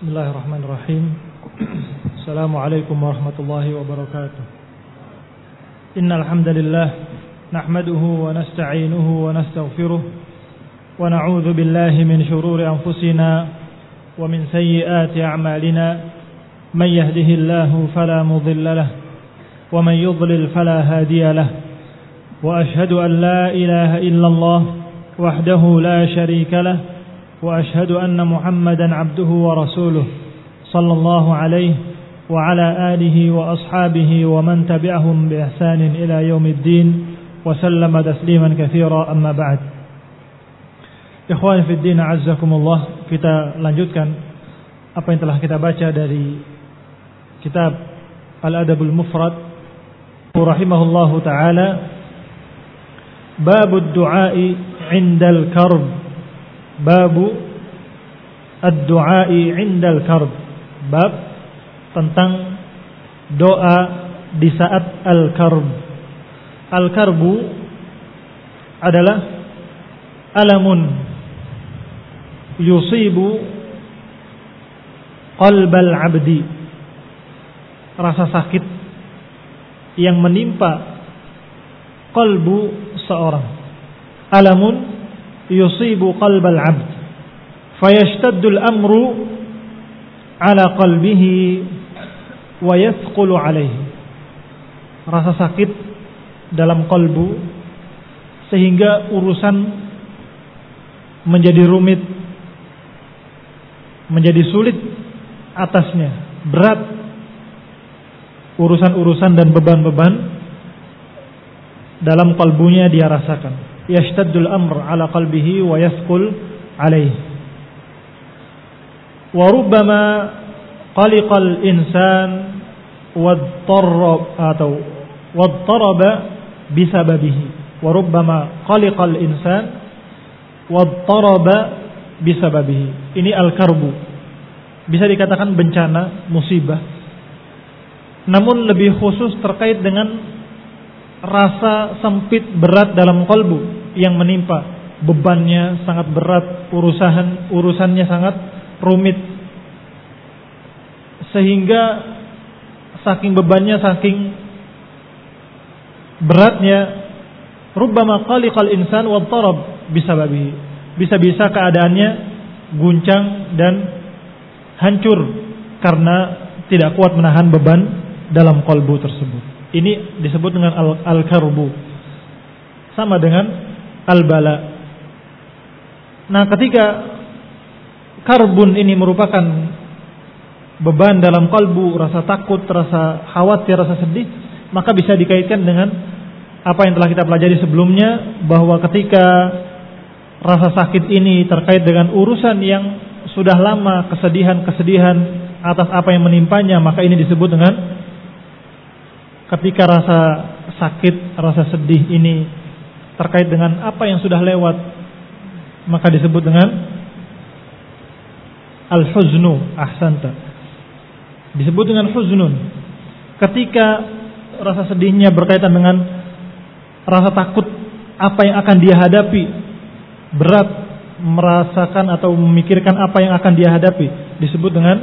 Bismillahirrahmanirrahim. Assalamualaikum warahmatullahi wabarakatuh. Innal hamdalillah nahmaduhu wa nasta'inuhu wa nastaghfiruh wa na'udzu billahi min shururi anfusina wa min sayyiati a'malina. Man yahdihillahu fala mudilla lahu wa man yudlil fala hadiya lahu. Wa ashhadu an la ilaha illallah wahdahu la syarika lahu وأشهد أن محمدا عبده ورسوله صلى الله عليه وعلى آله وأصحابه ومن تبعهم بإحسان إلى يوم الدين وسلم تسليما كثيرا أما بعد. Ikhwan fi din, a'azzakumullah. Kita lanjutkan apa yang telah kita baca dari kitab Al-Adabul Mufrad rahimahullahu ta'ala. Babud du'ai 'indal karb. Babu ad-du'ai 'indal karb. Bab tentang doa di saat al-karb. Al-karbu adalah alamun yusibu qalbal 'abdi, rasa sakit yang menimpa qalbu seorang. Alamun yusibu qalbal 'abd fayashtaddu al-amru ala qalbihi wa yathqulu alayhi. Rasa sakit dalam qalbu sehingga urusan menjadi rumit, menjadi sulit atasnya, berat urusan-urusan dan beban-beban dalam qalbunya dia rasakan. Yashtaddul amr ala qalbihi wa yathqul alayhi. Wa rubbama qaliqal insan wadtaraba bisababihi. Wa rubbama qaliqal insan wadtaraba bisababihi. Ini al-karbu. Bisa dikatakan bencana, musibah. Namun lebih khusus terkait dengan rasa sempit berat dalam qalbu yang menimpa, bebannya sangat berat, urusannya sangat rumit, sehingga saking bebannya, saking beratnya, rubbama qaliqal insan wa tarab bisababihi. Bisa-bisa keadaannya guncang dan hancur karena tidak kuat menahan beban dalam qalbu tersebut. Ini disebut dengan al-karbu, sama dengan al-bala. Nah, ketika karbun ini merupakan beban dalam kalbu, rasa takut, rasa khawatir, rasa sedih, maka bisa dikaitkan dengan apa yang telah kita pelajari sebelumnya, bahwa ketika rasa sakit ini terkait dengan urusan yang sudah lama, kesedihan atas apa yang menimpanya, maka ini disebut dengan, ketika rasa sakit, rasa sedih ini terkait dengan apa yang sudah lewat, maka disebut dengan al-huznu. Ahsanta. Disebut dengan huznun ketika rasa sedihnya berkaitan dengan rasa takut apa yang akan dia hadapi, berat merasakan atau memikirkan apa yang akan dia hadapi, disebut dengan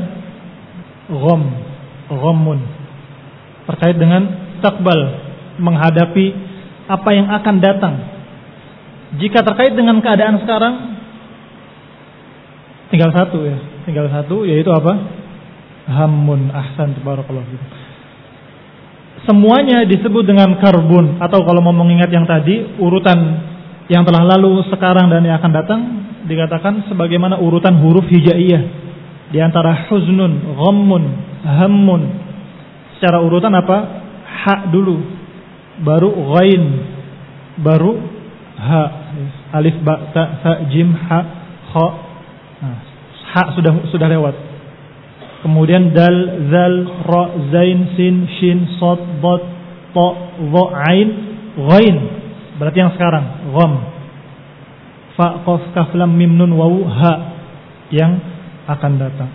ghammun. Terkait dengan takbal, menghadapi apa yang akan datang. Jika terkait dengan keadaan sekarang, tinggal satu, yaitu apa? Hammun. Ahsan, tabarakallah. Semuanya disebut dengan karbun, atau kalau mau mengingat yang tadi, urutan yang telah lalu, sekarang dan yang akan datang, dikatakan sebagaimana urutan huruf hijaiyah. Di antara huznun, ghammun, hammun, secara urutan apa? Ha dulu, baru ghain, baru ha. Alif, ba, ta, sa, jim, ha, kha. Nah, ha sudah lewat. Kemudian dal, zal, ra, zain, sin, shin, sad, dad, ta, dha, ain, ghain. Berarti yang sekarang gham. Fa, qaf, kaf, lam, mim, nun, waw, ha, yang akan datang.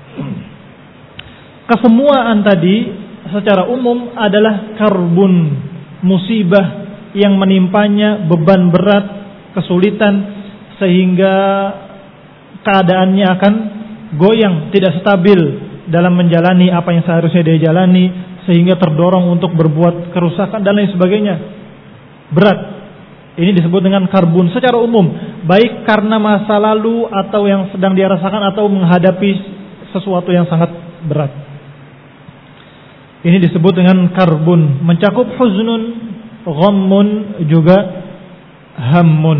Kesemuaan tadi secara umum adalah karbun, musibah yang menimpanya, beban berat, kesulitan, sehingga keadaannya akan goyang, tidak stabil dalam menjalani apa yang seharusnya dia jalani, sehingga terdorong untuk berbuat kerusakan dan lain sebagainya. Berat. Ini disebut dengan karbun secara umum, baik karena masa lalu atau yang sedang dia rasakan atau menghadapi sesuatu yang sangat berat. Ini disebut dengan karbun, mencakup huznun, ghammun, juga hammun.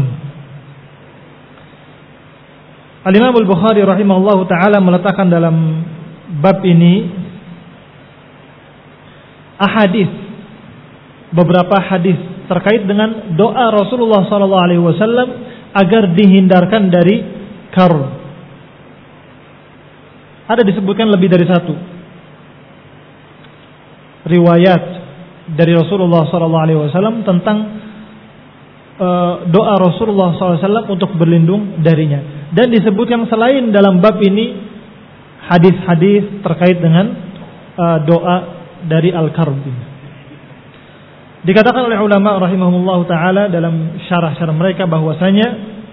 Al-Imam Al-Bukhari rahimahullahu taala meletakkan dalam bab ini ahadits, beberapa hadis terkait dengan doa Rasulullah sallallahu alaihi wasallam agar dihindarkan dari karb. Ada disebutkan lebih dari satu riwayat dari Rasulullah sallallahu alaihi wasallam tentang doa Rasulullah sallallahu alaihi wasallam untuk berlindung darinya. Dan disebutkan selain dalam bab ini hadis-hadis terkait dengan doa dari al-karb. Dikatakan oleh ulama rahimahumullah taala dalam syarah-syarah mereka bahwasanya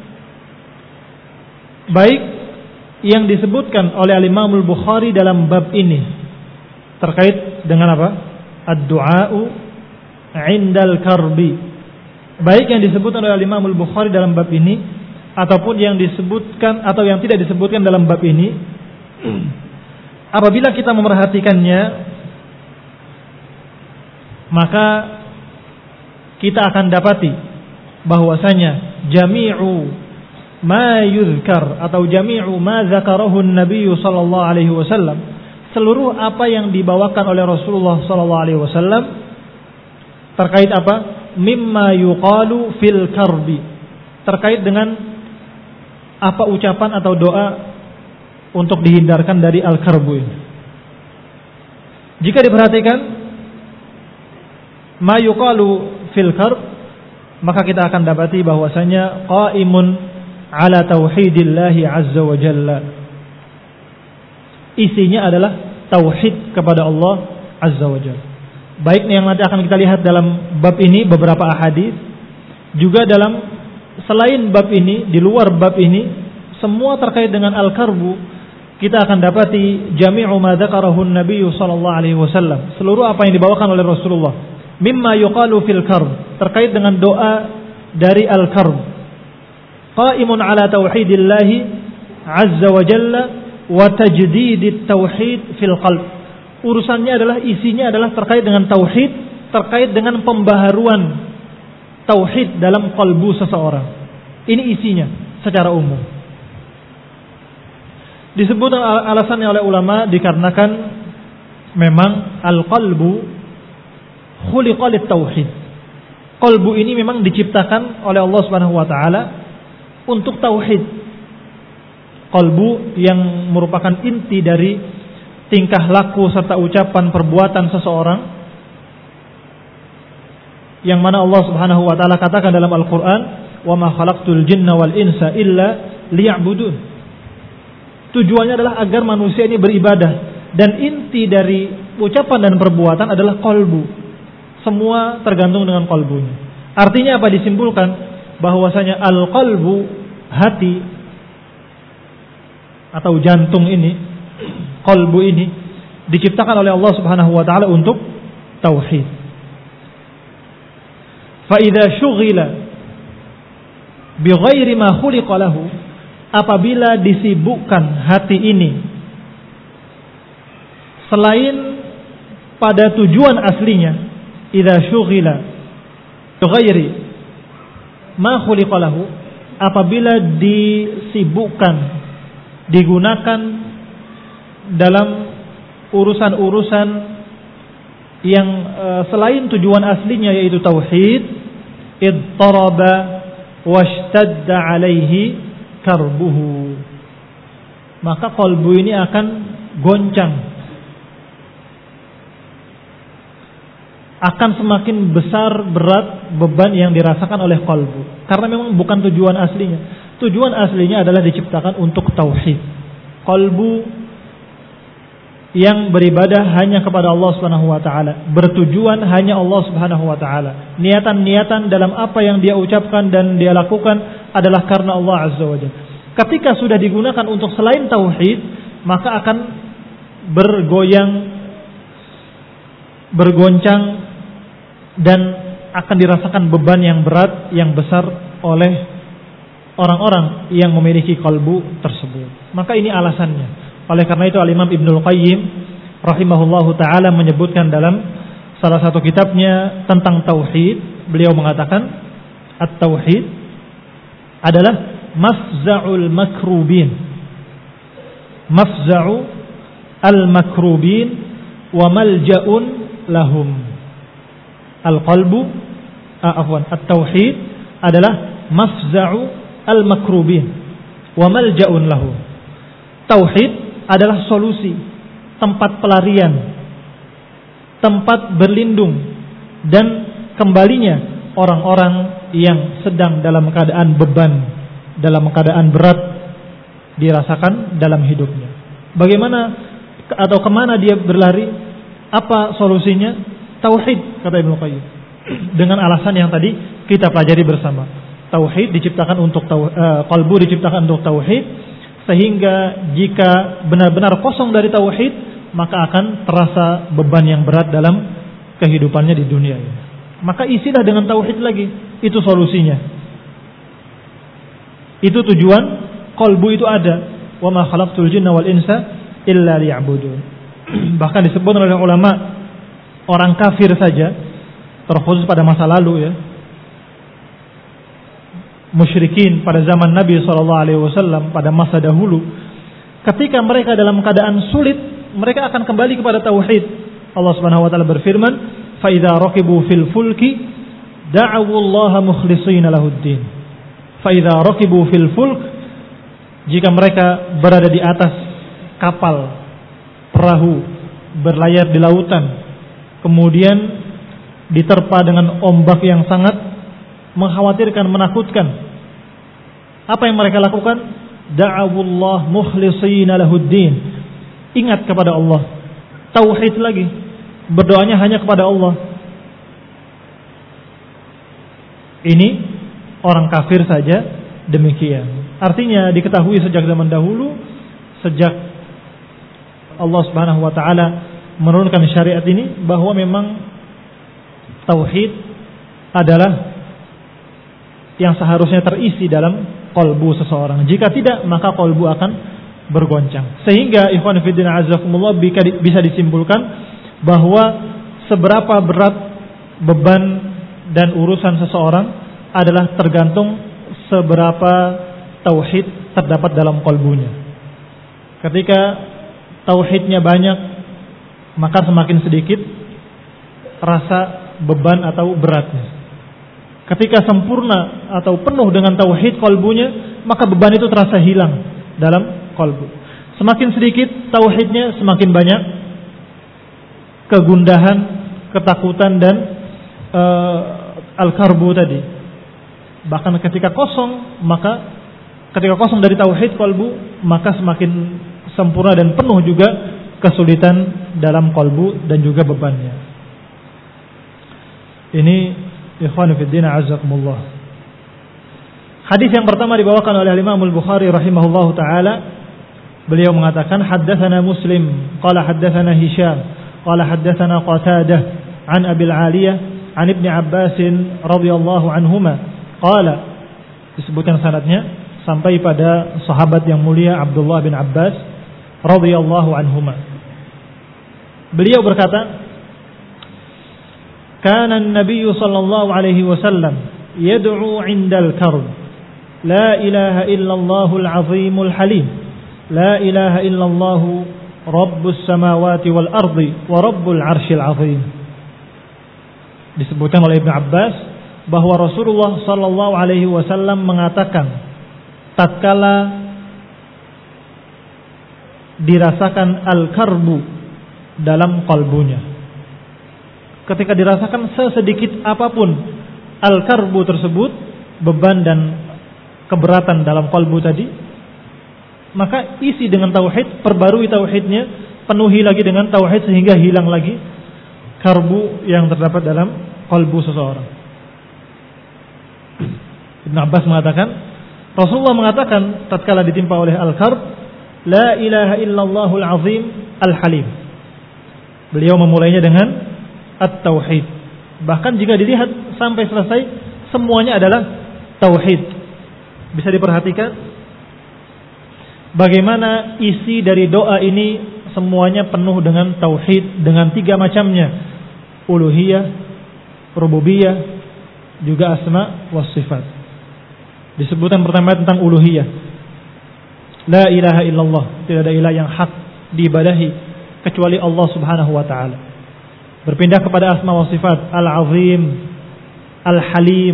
baik yang disebutkan oleh Al-Imam Al-Bukhari dalam bab ini terkait dengan apa? Ad-du'a'u 'indal karbi. Baik yang disebutkan oleh Al-Imam Al-Bukhari dalam bab ini ataupun yang disebutkan atau yang tidak disebutkan dalam bab ini, apabila kita memerhatikannya, maka kita akan dapati bahwasanya jami'u ma yuzkar atau jami'u ma zakarahu an-nabiy sallallahu alaihi wasallam, seluruh apa yang dibawakan oleh Rasulullah sallallahu alaihi wasallam terkait apa? Mimma yuqalu fil karbi, terkait dengan apa ucapan atau doa untuk dihindarkan dari al-karbu ini. Jika diperhatikan ma yuqalu fil karb, maka kita akan dapati bahwasanya qaimun ala tauhidillahi azza wa jalla. Isinya adalah tauhid kepada Allah azza wa jalla. Baik yang nanti akan kita lihat dalam bab ini beberapa ahadits, juga dalam selain bab ini, di luar bab ini, semua terkait dengan al-karbu, kita akan dapati jami'u ma dzakarahu an-nabiy sallallahu alaihi wasallam, seluruh apa yang dibawakan oleh Rasulullah mimma yuqalu fil karb, terkait dengan doa dari al-karb, qaimun ala tauhidillahi azza wa jalla wa tajdidit tauhid fil qalb. Urusannya adalah, isinya adalah terkait dengan tauhid, terkait dengan pembaharuan tauhid dalam kalbu seseorang. Ini isinya secara umum. Disebut alasannya oleh ulama dikarenakan memang al-qalbu khuliqa lit-tauhid. Qalbu ini memang diciptakan oleh Allah Subhanahu wa taala untuk tauhid. Qalbu yang merupakan inti dari tingkah laku serta ucapan perbuatan seseorang, yang mana Allah Subhanahu wa taala katakan dalam Al-Qur'an, "Wa ma khalaqtul jinna wal insa illa liya'budun." Tujuannya adalah agar manusia ini beribadah, dan inti dari ucapan dan perbuatan adalah qalbu. Semua tergantung dengan qalbunya. Artinya apa? Disimpulkan bahwasanya al-qalbu, hati atau jantung ini, qalbu ini diciptakan oleh Allah Subhanahu wa taala untuk tauhid. Fa idza syughila bi ghairi ma khuliqa lahu, apabila disibukkan hati ini selain pada tujuan aslinya, idza syughila bi ghairi ma khuliqa lahu, apabila disibukkan, digunakan dalam urusan-urusan yang selain tujuan aslinya yaitu tauhid, idtaraba washtadda alaihi karbuhu, maka qalbu ini akan goncang, akan semakin besar berat beban yang dirasakan oleh qalbu, karena memang bukan tujuan aslinya. Tujuan aslinya adalah diciptakan untuk tauhid. Qalbu yang beribadah hanya kepada Allah Subhanahu wa taala, bertujuan hanya Allah Subhanahu wa taala. Niatan-niatan dalam apa yang dia ucapkan dan dia lakukan adalah karena Allah Azza wa Jalla. Ketika sudah digunakan untuk selain tauhid, maka akan bergoncang dan akan dirasakan beban yang berat, yang besar oleh orang-orang yang memiliki kalbu tersebut. Maka ini alasannya. Oleh karena itu Al-Imam Ibnul Qayyim rahimahullahu ta'ala menyebutkan dalam salah satu kitabnya tentang tauhid, beliau mengatakan at-tauhid adalah mafza'ul makrubin. Mafza'u al-makrubin wa malja'un lahum. Al-qalbu at-tauhid adalah mafza'u al-makrubin wa malja'un lahum. Tauhid adalah solusi, tempat pelarian, tempat berlindung dan kembalinya orang-orang yang sedang dalam keadaan beban, dalam keadaan berat dirasakan dalam hidupnya. Bagaimana atau kemana dia berlari? Apa solusinya? Tauhid, kata Ibnu Qayyim. Dengan alasan yang tadi kita pelajari bersama. Tauhid diciptakan untuk qalbu diciptakan untuk tauhid, sehingga jika benar-benar kosong dari tauhid, maka akan terasa beban yang berat dalam kehidupannya di dunia ini. Maka isilah dengan tauhid lagi. Itu solusinya. Itu tujuan qalbu itu ada. Wa ma khalaqtul jinna wal insa illa liya'budun. Bahkan disebut oleh ulama, orang kafir saja, terkhusus pada masa lalu ya, musyrikin pada zaman Nabi SAW, pada masa dahulu, ketika mereka dalam keadaan sulit, mereka akan kembali kepada tauhid. Allah Subhanahu wa taala berfirman, "Fa idza raqibu fil fulki da'u Allah mukhlishina lahuddin." Fa idza raqibu fil fulk, jika mereka berada di atas kapal, perahu, berlayar di lautan, kemudian diterpa dengan ombak yang sangat mengkhawatirkan, menakutkan, apa yang mereka lakukan? Da'awullah mukhlishina lahuddin. Ingat kepada Allah, tauhid lagi, berdoanya hanya kepada Allah. Ini orang kafir saja demikian. Artinya diketahui sejak zaman dahulu, sejak Allah Subhanahu wa taala menurunkan syariat ini, bahwa memang tauhid adalah yang seharusnya terisi dalam qalbu seseorang. Jika tidak, maka qalbu akan bergoncang. Sehingga ikhwan fillah azakumullah, bisa disimpulkan bahwa seberapa berat beban dan urusan seseorang adalah tergantung seberapa tauhid terdapat dalam qalbunya. Ketika tauhidnya banyak, maka semakin sedikit rasa beban atau beratnya. Ketika sempurna atau penuh dengan tauhid qalbunya, maka beban itu terasa hilang dalam qalbu. Semakin sedikit tauhidnya, semakin banyak kegundahan, ketakutan dan al-karbu tadi. Bahkan ketika kosong dari tauhid qalbu, maka semakin sempurna dan penuh juga kesulitan dalam qalbu dan juga bebannya. Ini ikhwan fillah azakumullah. Hadis yang pertama dibawakan oleh Imam Al-Bukhari rahimahullahu taala. Beliau mengatakan, haddatsana Muslim qala haddatsana Hisham qala haddatsana Qatadah an Abi Al-Aliyah an Ibnu Abbas radhiyallahu anhuma qala, disebutkan sanadnya sampai pada sahabat yang mulia Abdullah bin Abbas radhiyallahu anhuma. Beliau berkata, kana an-nabiy sallallahu alaihi wasallam yad'u 'indal karb, la ilaha illallahul azimul halim, la ilaha illallah rabbus samawati wal ardi wa rabbul arsyil azim. Disebutkan oleh Ibnu Abbas bahwa Rasulullah sallallahu alaihi wasallam mengatakan tatkala dirasakan al-karbu dalam kalbunya, ketika dirasakan sesedikit apapun al-karbu tersebut, beban dan keberatan dalam kalbu tadi, maka isi dengan tauhid, perbarui tauhidnya, penuhi lagi dengan tauhid sehingga hilang lagi karbu yang terdapat dalam kalbu seseorang. Ibn Abbas mengatakan, Rasulullah mengatakan tatkala ditimpa oleh al-karb, La ilaha illallahul azim al-halim. Beliau memulainya dengan at-tauhid. Bahkan jika dilihat sampai selesai, semuanya adalah tauhid. Bisa diperhatikan bagaimana isi dari doa ini semuanya penuh dengan tauhid, dengan 3 macamnya. Uluhiyah, rububiyah, juga asma was sifat. Disebutkan pertama tentang uluhiyah. La ilaha illallah, tidak ada ilah yang hak diibadahi kecuali Allah Subhanahu wa taala. Berpindah kepada asma wa sifat, Al-Azim, Al-Halim.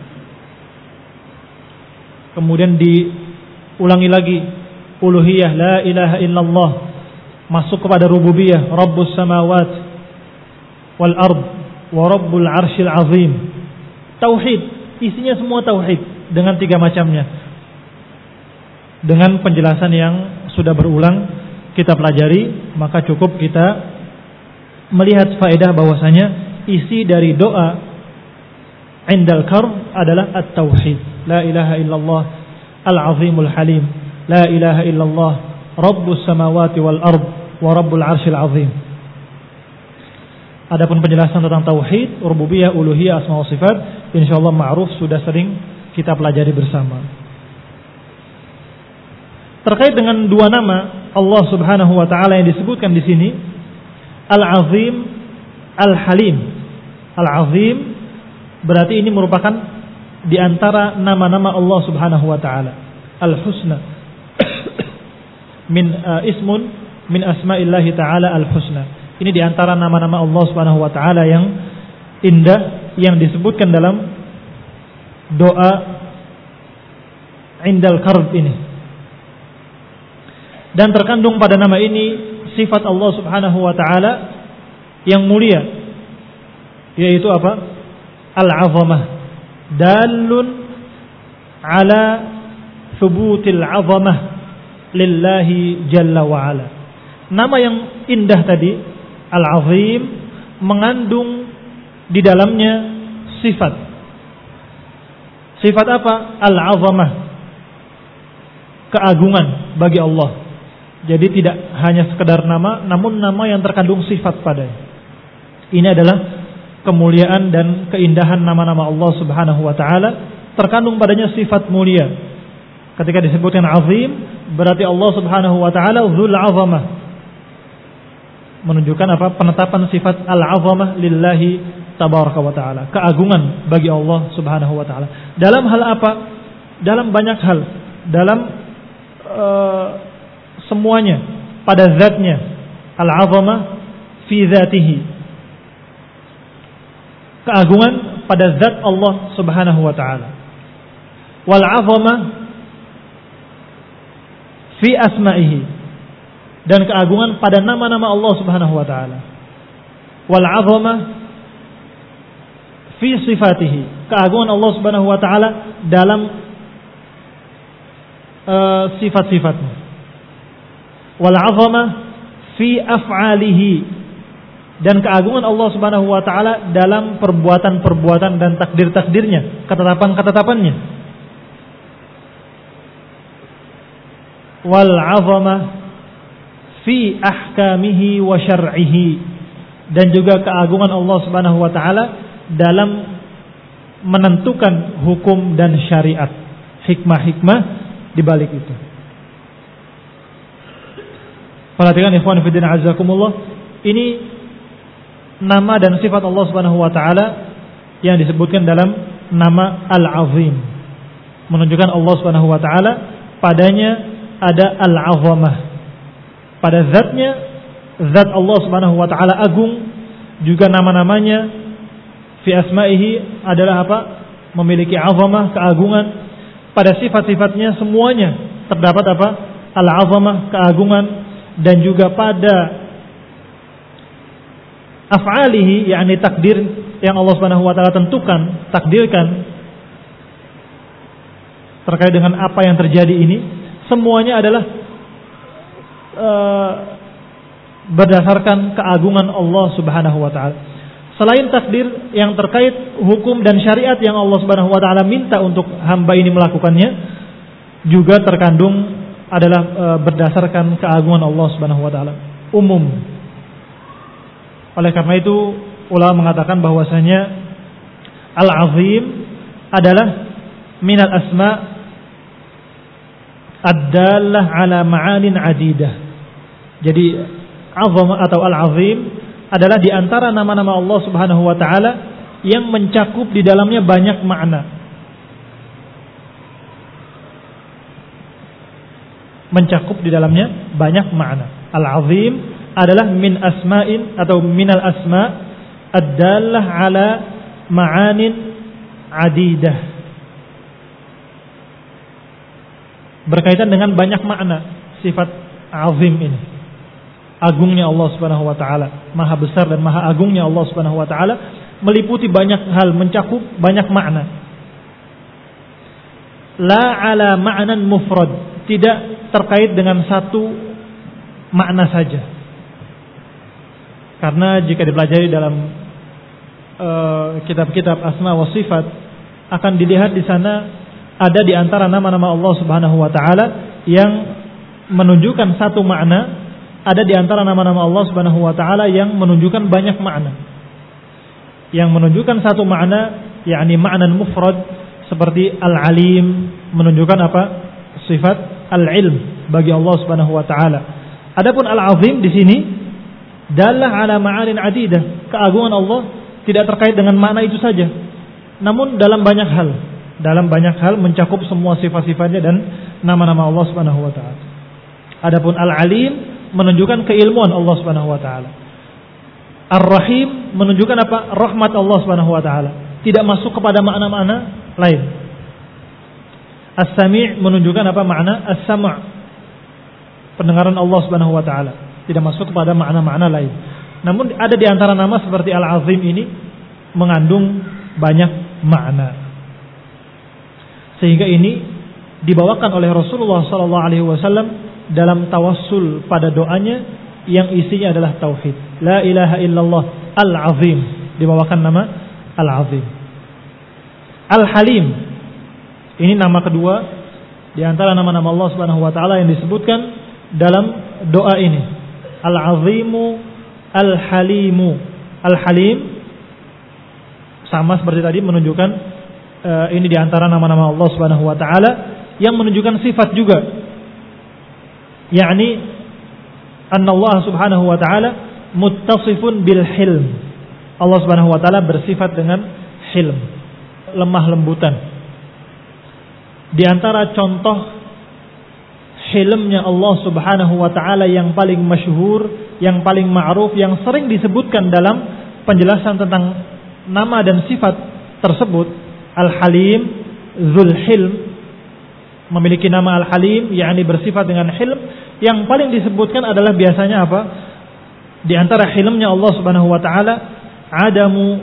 Kemudian diulangi lagi uluhiyah, la ilaha illallah. Masuk kepada rububiyah, Rabbus samawat wal ard wa rabbul arsyil azim. Tauhid, isinya semua tauhid dengan 3 macamnya. Dengan penjelasan yang sudah berulang kita pelajari, maka cukup kita melihat faedah bahwasanya isi dari doa indal karb adalah at-tauhid. La ilaha illallah al-azimul halim. La ilaha illallah rabbus samawati wal ard wa rabbul arsyil azim. Adapun penjelasan tentang tauhid, rububiyah, uluhiyah, asma wa sifat, insyaallah ma'ruf, sudah sering kita pelajari bersama. Terkait dengan 2 nama Allah Subhanahu wa taala yang disebutkan di sini, Al-Azim, Al-Halim. Al-Azim berarti ini merupakan di antara nama-nama Allah Subhanahu wa taala. Al-Husna. Ismun min asma'illahi ta'ala al-husna. Ini di antara nama-nama Allah Subhanahu wa taala yang indah yang disebutkan dalam doa indal karb ini. Dan terkandung pada nama ini sifat Allah Subhanahu wa taala yang mulia, yaitu apa? Al-'azamah. Dalun ala thubutil 'azamah lillahi jalla wa ala. Nama yang indah tadi, Al-Azim, mengandung di dalamnya sifat. Sifat apa? Al-'azamah. Keagungan bagi Allah. Jadi tidak hanya sekedar nama, namun nama yang terkandung sifat padanya. Ini adalah kemuliaan dan keindahan nama-nama Allah Subhanahu wa taala, terkandung padanya sifat mulia. Ketika disebutkan azim, berarti Allah Subhanahu wa taala dzul azamah. Menunjukkan apa? Penetapan sifat al-azamah lillahi tabaraka wa taala, keagungan bagi Allah Subhanahu wa taala. Dalam hal apa? Dalam banyak hal. Dalam semuanya pada zatnya, al-'azamah fi zatihi, keagungan pada zat Allah Subhanahu wa taala, wal 'azamah fi asma'ihi, dan keagungan pada nama-nama Allah Subhanahu wa taala, wal 'azamah fi sifatihi, keagungan Allah Subhanahu wa taala dalam sifat-sifatnya, wal 'azamah fi af'alihi, dan keagungan Allah Subhanahu wa taala dalam perbuatan-perbuatan dan takdir-takdirnya, ketetapan-ketetapannya, wal 'azamah fi ahkamihi wa syar'ihi, dan juga keagungan Allah Subhanahu wa taala dalam menentukan hukum dan syariat, hikmah-hikmah di balik itu. Perhatikan ikhwan fillah azakumullah, ini nama dan sifat Allah Subhanahu wa taala yang disebutkan dalam nama Al-Azim, menunjukkan Allah Subhanahu wa taala padanya ada al-'azamah. Pada zatnya, zat Allah Subhanahu wa taala agung, juga nama-namanya fi asma'ihi adalah apa? Memiliki 'azamah, keagungan. Pada sifat-sifatnya semuanya terdapat apa? Al-'azamah, keagungan, dan juga pada af'alihi, yakni takdir yang Allah Subhanahu wa taala tentukan, takdirkan terkait dengan apa yang terjadi ini, semuanya adalah berdasarkan keagungan Allah Subhanahu wa taala. Selain takdir yang terkait hukum dan syariat yang Allah Subhanahu wa taala minta untuk hamba ini melakukannya, juga terkandung adalah berdasarkan keagungan Allah Subhanahu wa taala, umum. Oleh karena itu ulama mengatakan bahwasanya Al-Azim adalah minal asma ad-dallah ala ma'anin adidah. Jadi azam atau Al-Azim adalah di antara nama-nama Allah Subhanahu wa taala yang mencakup di dalamnya banyak makna. Mencakup di dalamnya banyak makna. Al-Azim adalah min asma'in atau minal asma' ad-dallah ala ma'anin adidah. Berkaitan dengan banyak makna sifat azim ini. Agungnya Allah Subhanahu wa taala, maha besar dan maha agungnya Allah Subhanahu wa taala meliputi banyak hal, mencakup banyak makna. La ala ma'nan mufrad, tidak terkait dengan satu makna saja. Karena jika dipelajari dalam kitab-kitab asma wa sifat, akan dilihat di sana ada di antara nama-nama Allah Subhanahu wa taala yang menunjukkan satu makna, ada di antara nama-nama Allah Subhanahu wa taala yang menunjukkan banyak makna. Yang menunjukkan satu makna, yakni ma'nan mufrad, seperti Al-Alim menunjukkan apa? Sifat al-ilm bagi Allah Subhanahu wa taala. Adapun Al-Azim di sini dallah ala ma'anin adidah. Keagungan Allah tidak terkait dengan makna itu saja, namun dalam banyak hal mencakup semua sifat-sifatnya dan nama-nama Allah Subhanahu wa taala. Adapun Al-Alim menunjukkan keilmuan Allah Subhanahu wa taala. Ar-Rahim menunjukkan apa? Rahmat Allah Subhanahu wa taala. Tidak masuk kepada makna-makna lain. As-Sami' menunjukkan apa? Makna as-sam', pendengaran Allah Subhanahu wa taala. Tidak masuk kepada makna-makna lain. Namun ada di antara nama seperti Al-Azim ini mengandung banyak makna. Sehingga ini dibawakan oleh Rasulullah sallallahu alaihi wasallam dalam tawassul pada doanya yang isinya adalah tauhid. La ilaha illallah Al-Azim, dibawakan nama Al-Azim. Al-Halim, ini nama kedua di antara nama-nama Allah Subhanahu wa taala yang disebutkan dalam doa ini. Al-Azimu, Al-Halimu. Al-Halim sama seperti tadi menunjukkan ini di antara nama-nama Allah Subhanahu wa taala yang menunjukkan sifat juga. Yakni anna Allah Subhanahu wa taala muttasifun bil hilm. Allah Subhanahu wa taala bersifat dengan hilm, lemah lembutan. Di antara contoh hilmnya Allah Subhanahu wa taala yang paling masyhur, yang paling ma'ruf, yang sering disebutkan dalam penjelasan tentang nama dan sifat tersebut, Al-Halim, Dzul Hilm, memiliki nama Al-Halim, yakni bersifat dengan hilm. Yang paling disebutkan adalah biasanya apa? Di antara hilmnya Allah Subhanahu wa taala, adamu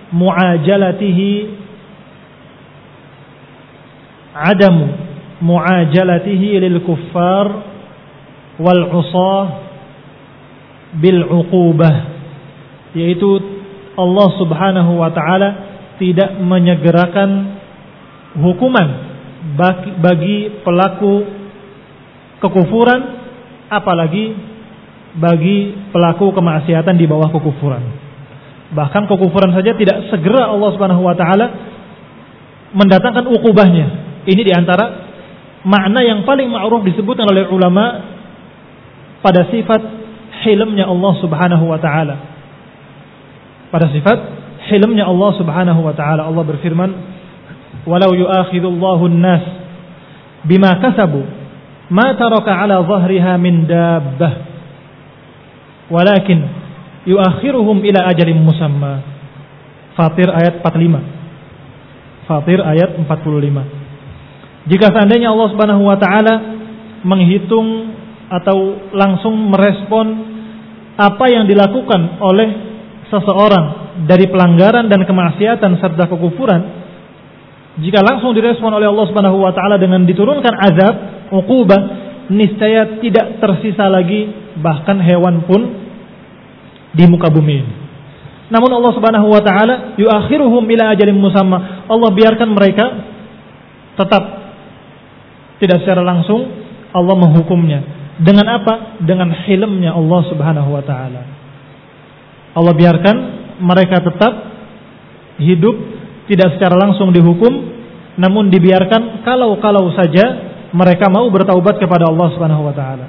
mu'ajalatihi lil kuffar wal 'usah bil 'uqubah, yaitu Allah Subhanahu wa taala tidak menyegerakan hukuman bagi pelaku kekufuran, apalagi bagi pelaku kemaksiatan di bawah kekufuran. Bahkan kekufuran saja tidak segera Allah Subhanahu wa taala mendatangkan ukubahnya. Ini di antara makna yang paling ma'ruf disebutkan oleh ulama pada sifat hilmnya Allah Subhanahu wa taala. Pada sifat hilmnya Allah Subhanahu wa taala, Allah berfirman, "Walau yu'akhidullahu an-nas bima kasabu ma taraka 'ala dhahriha min dabbah walakin yu'akhiruhum ila ajalin musamma." Fatir ayat 45. Fatir ayat 45. Jika seandainya Allah Subhanahu wa taala menghitung atau langsung merespon apa yang dilakukan oleh seseorang dari pelanggaran dan kemaksiatan serta kekufuran, jika langsung direspon oleh Allah Subhanahu wa taala dengan diturunkan azab, uqubah, niscaya tidak tersisa lagi bahkan hewan pun di muka bumi ini. Namun Allah Subhanahu wa taala yuakhiruhum ila ajalin musamma. Allah biarkan mereka tetap tidak secara langsung Allah menghukumnya. Dengan apa? Dengan hilmnya Allah Subhanahu wa taala. Allah biarkan mereka tetap hidup, tidak secara langsung dihukum, namun dibiarkan kalau saja mereka mau bertaubat kepada Allah Subhanahu wa taala.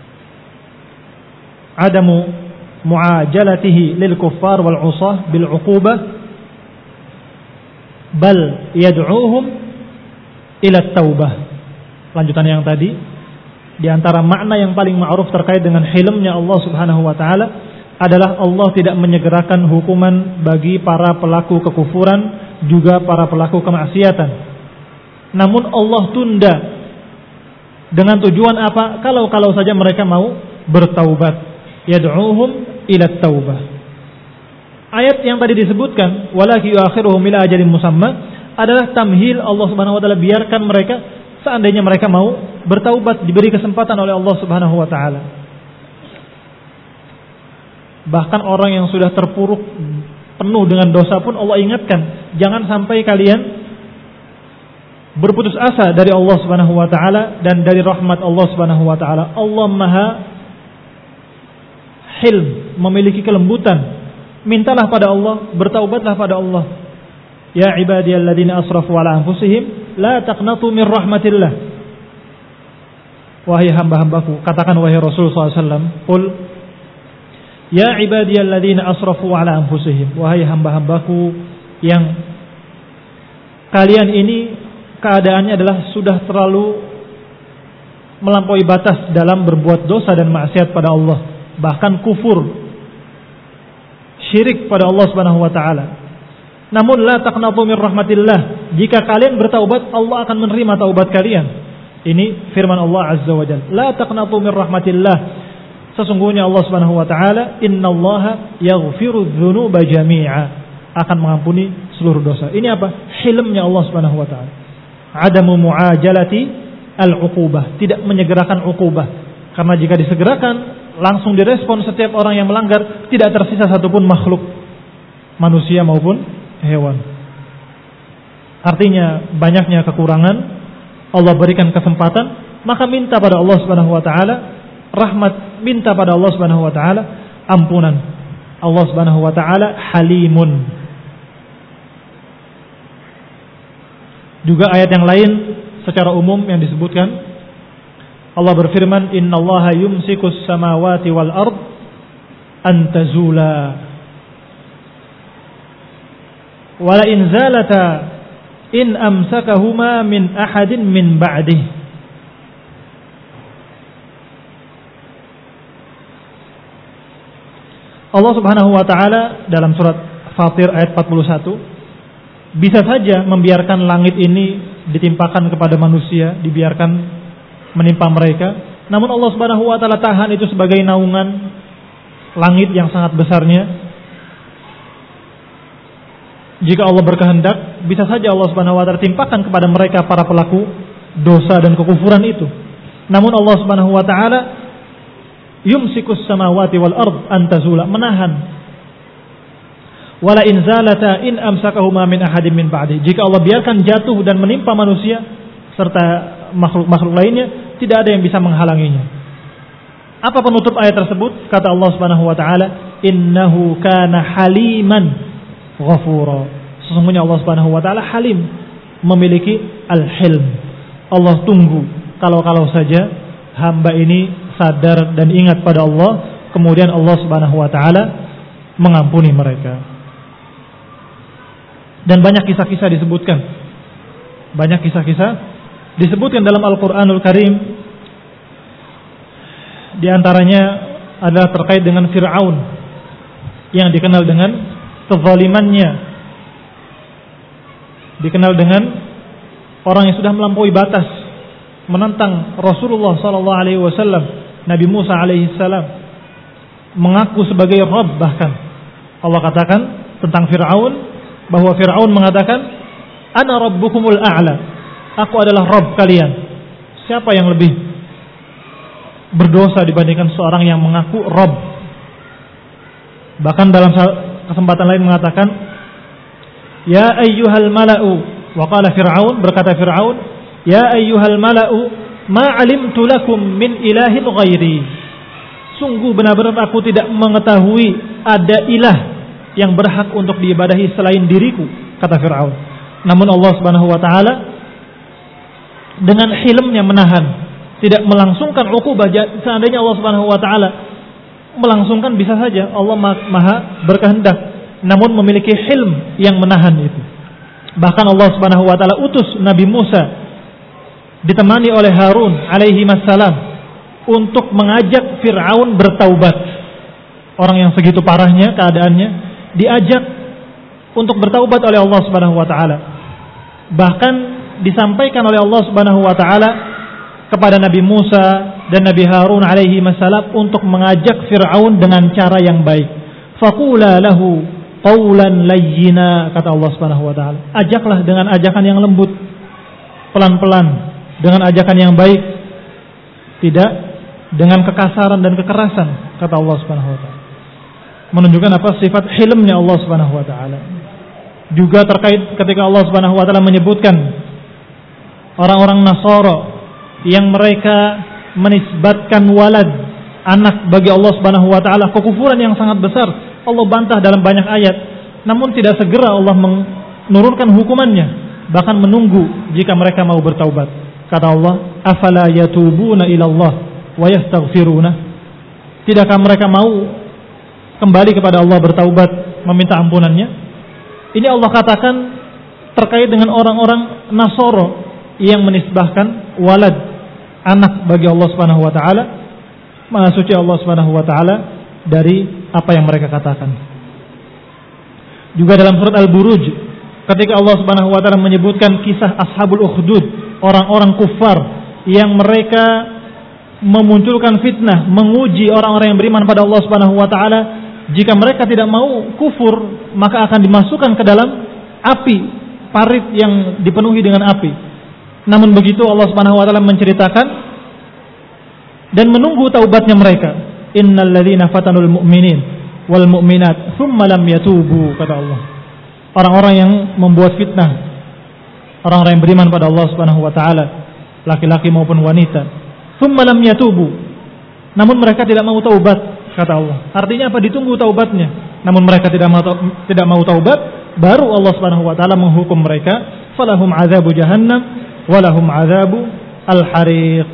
Adamu muajalatihi lil kuffar wal usah bil uqubah bal yad'uuhum ila taubah. Lanjutan yang tadi, di antara makna yang paling ma'ruf terkait dengan hilmnya Allah Subhanahu wa taala adalah Allah tidak menyegerakan hukuman bagi para pelaku kekufuran juga para pelaku kemaksiatan. Namun Allah tunda dengan tujuan apa? Kalau saja mereka mau bertaubat. Yad'uuhum ila taubah. Ayat yang tadi disebutkan walaki yuakhiruhum ila ajalin musamma adalah tamhil. Allah Subhanahu wa taala biarkan mereka seandainya mereka mau bertaubat, diberi kesempatan oleh Allah Subhanahu wa taala. Bahkan orang yang sudah terpuruk penuh dengan dosa pun Allah ingatkan, jangan sampai kalian berputus asa dari Allah Subhanahu wa taala dan dari rahmat Allah Subhanahu wa taala. Allah Maha Hilm, memiliki kelembutan. Mintalah pada Allah, bertaubatlah pada Allah. Ya ibadiyalladzina asrafu ala anfusihim la taqnatu min rahmatillah. Wahai hamba-hambaku, katakan wahai Rasul SAW, qul ya ibadiyalladzina asrafu ala anfusihim, wahai hamba-hambaku yang kalian ini keadaannya adalah sudah terlalu melampaui batas dalam berbuat dosa dan maksiat pada Allah, bahkan kufur, syirik pada Allah Subhanahu wa taala. Namun la taqnatu min rahmatillah, jika kalian bertaubat Allah akan menerima taubat kalian. Ini firman Allah Azza wa Jalla, la taqnatu min rahmatillah. Sesungguhnya Allah Subhanahu wa taala, innallaha yaghfiru dzunuba jami'a, akan mengampuni seluruh dosa. Ini apa? Hilmnya Allah Subhanahu wa taala. Adamu muajalati al-uqubah, tidak menyegerakan uqubah. Karena jika disegerakan, langsung direspon setiap orang yang melanggar, tidak tersisa satupun makhluk, manusia maupun hewan. Artinya banyaknya kekurangan, Allah berikan kesempatan, maka minta pada Allah Subhanahu wa taala rahmat, minta pada Allah Subhanahu wa taala ampunan. Allah Subhanahu wa taala Halimun. Juga ayat yang lain secara umum yang disebutkan, Allah berfirman, innallaha yumsikus samawati wal ard an tazula wa la in zalata in amsakahuma min ahadin min ba'dih. Allah Subhanahu wa taala dalam surat Fatir ayat 41 bisa saja membiarkan langit ini ditimpakan kepada manusia, dibiarkan menimpa mereka. Namun Allah Subhanahu wa taala tahan itu sebagai naungan langit yang sangat besarnya. Jika Allah berkehendak, bisa saja Allah Subhanahu wa taala timpakan kepada mereka para pelaku dosa dan kekufuran itu. Namun Allah Subhanahu wa taala yumsikus samawati wal ard an tazula, menahan. Wala in zalata in amsakahuma min ahadin min ba'di. Jika Allah biarkan jatuh dan menimpa manusia serta makhluk-makhluk lainnya, tidak ada yang bisa menghalanginya. Apa penutup ayat tersebut? Kata Allah Subhanahu wa taala, innahu kana haliman ghafura. Sesungguhnya Allah Subhanahu wa taala Halim, memiliki al-hilm. Allah tunggu kalau saja hamba ini sadar dan ingat pada Allah, kemudian Allah Subhanahu wa taala mengampuni mereka. Dan banyak kisah-kisah disebutkan. Banyak kisah-kisah disebutkan dalam Al-Qur'anul Karim. Di antaranya adalah terkait dengan Fir'aun yang dikenal dengan kezalimannya, dikenal dengan orang yang sudah melampaui batas, menentang Rasulullah SAW, Nabi Musa alaihissalam, mengaku sebagai Rabb. Bahkan Allah katakan tentang Fir'aun bahwa Fir'aun mengatakan, ana rabbukumul a'la, aku adalah Rabb kalian. Siapa yang lebih berdosa dibandingkan seorang yang mengaku Rabb? Bahkan dalam kesempatan lain mengatakan, ya ayyuhal mala'u, wa qala Fir'aun, berkata Fir'aun, ya ayyuhal mala'u ma 'alimtu lakum min ilahin ghairi. Sungguh benar-benar aku tidak mengetahui ada ilah yang berhak untuk diibadahi selain diriku, kata Fir'aun. Namun Allah Subhanahu wa taala dengan hilmnya menahan, tidak melangsungkan ukubah. Seandainya Allah Subhanahu wa taala melangsungkan bisa saja, Allah Maha berkehendak, namun memiliki hilm yang menahan itu. Bahkan Allah Subhanahu wa taala utus Nabi Musa ditemani oleh Harun alaihi wassalam untuk mengajak Fir'aun bertaubat. Orang yang segitu parahnya keadaannya diajak untuk bertaubat oleh Allah Subhanahu wa taala. Bahkan disampaikan oleh Allah Subhanahu wa taala kepada Nabi Musa dan Nabi Harun alaihi wassalam untuk mengajak Fir'aun dengan cara yang baik. Faqula lahu qawlan layyina, kata Allah Subhanahu wa taala. Ajaklah dengan ajakan yang lembut, pelan-pelan, dengan ajakan yang baik, tidak dengan kekasaran dan kekerasan, kata Allah Subhanahu wa taala. Menunjukkan apa? Sifat hilmnya Allah Subhanahu wa taala. Juga terkait ketika Allah Subhanahu wa taala menyebutkan orang-orang Nasara yang mereka menisbatkan walad, anak bagi Allah Subhanahu wa taala, kekufuran yang sangat besar. Allah bantah dalam banyak ayat, namun tidak segera Allah menurunkan hukumannya, bahkan menunggu jika mereka mau bertaubat. Kata Allah, afala yatubuna ila Allah wa yastaghfiruna. Tidakkah mereka mau kembali kepada Allah, bertaubat, meminta ampunannya? Ini Allah katakan terkait dengan orang-orang Nasara yang menisbahkan walad, anak bagi Allah Subhanahu wa taala. Maha suci Allah Subhanahu wa taala dari apa yang mereka katakan. Juga dalam surat Al-Buruj ketika Allah Subhanahu wa taala menyebutkan kisah Ashabul Ukhdud, orang-orang kufar yang mereka memunculkan fitnah, menguji orang-orang yang beriman pada Allah Subhanahu wa taala. Jika mereka tidak mau kufur, maka akan dimasukkan ke dalam api, parit yang dipenuhi dengan api. Namun begitu Allah Subhanahu wa taala menceritakan dan menunggu taubatnya mereka. Innal ladzina fatanul mu'minin wal mu'minat tsumma lam yatubu, kata Allah. Orang-orang yang membuat fitnah, orang-orang yang beriman pada Allah Subhanahu wa taala, laki-laki maupun wanita, tsumma lam yatubu, namun mereka tidak mau taubat, kata Allah. Artinya apa? Ditunggu taubatnya, namun mereka tidak mau taubat, baru Allah Subhanahu wa taala menghukum mereka, falahum azabu jahannam walahum azabu al-hariq.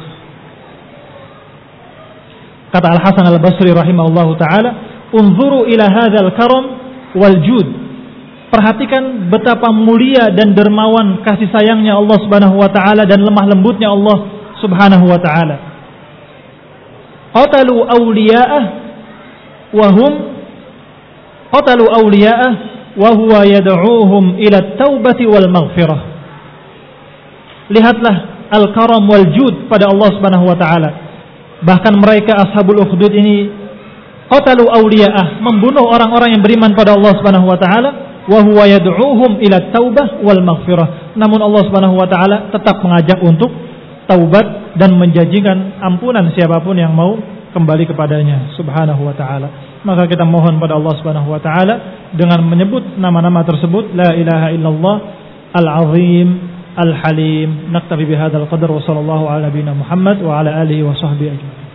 Kata Al-Hasan Al-Basri rahimahullahu taala, unzuru ila hadzal karam wal jud. Perhatikan betapa mulia dan dermawan kasih sayangnya Allah Subhanahu wa taala dan lemah lembutnya Allah Subhanahu wa taala. Qatalu awliya'ah wa huwa yad'uuhum ila at-taubati wal maghfirah. Lihatlah al-karam wal jud pada Allah Subhanahu wa taala. Bahkan mereka Ashabul Ukhdud ini qatalu awliya'ah, membunuh orang-orang yang beriman pada Allah Subhanahu wa taala, wa huwa yad'uuhum ila at-taubah wal maghfirah. Namun Allah Subhanahu wa taala tetap mengajak untuk taubat dan menjanjikan ampunan siapapun yang mau kembali kepadanya Subhanahu wa taala. Maka kita mohon pada Allah Subhanahu wa taala dengan menyebut nama-nama tersebut, la ilaha illallah al-azim al-halim. Naktafi bihadzal qadar wa sallallahu ala nabiyyina Muhammad wa ala alihi wa sahbihi ajma'in.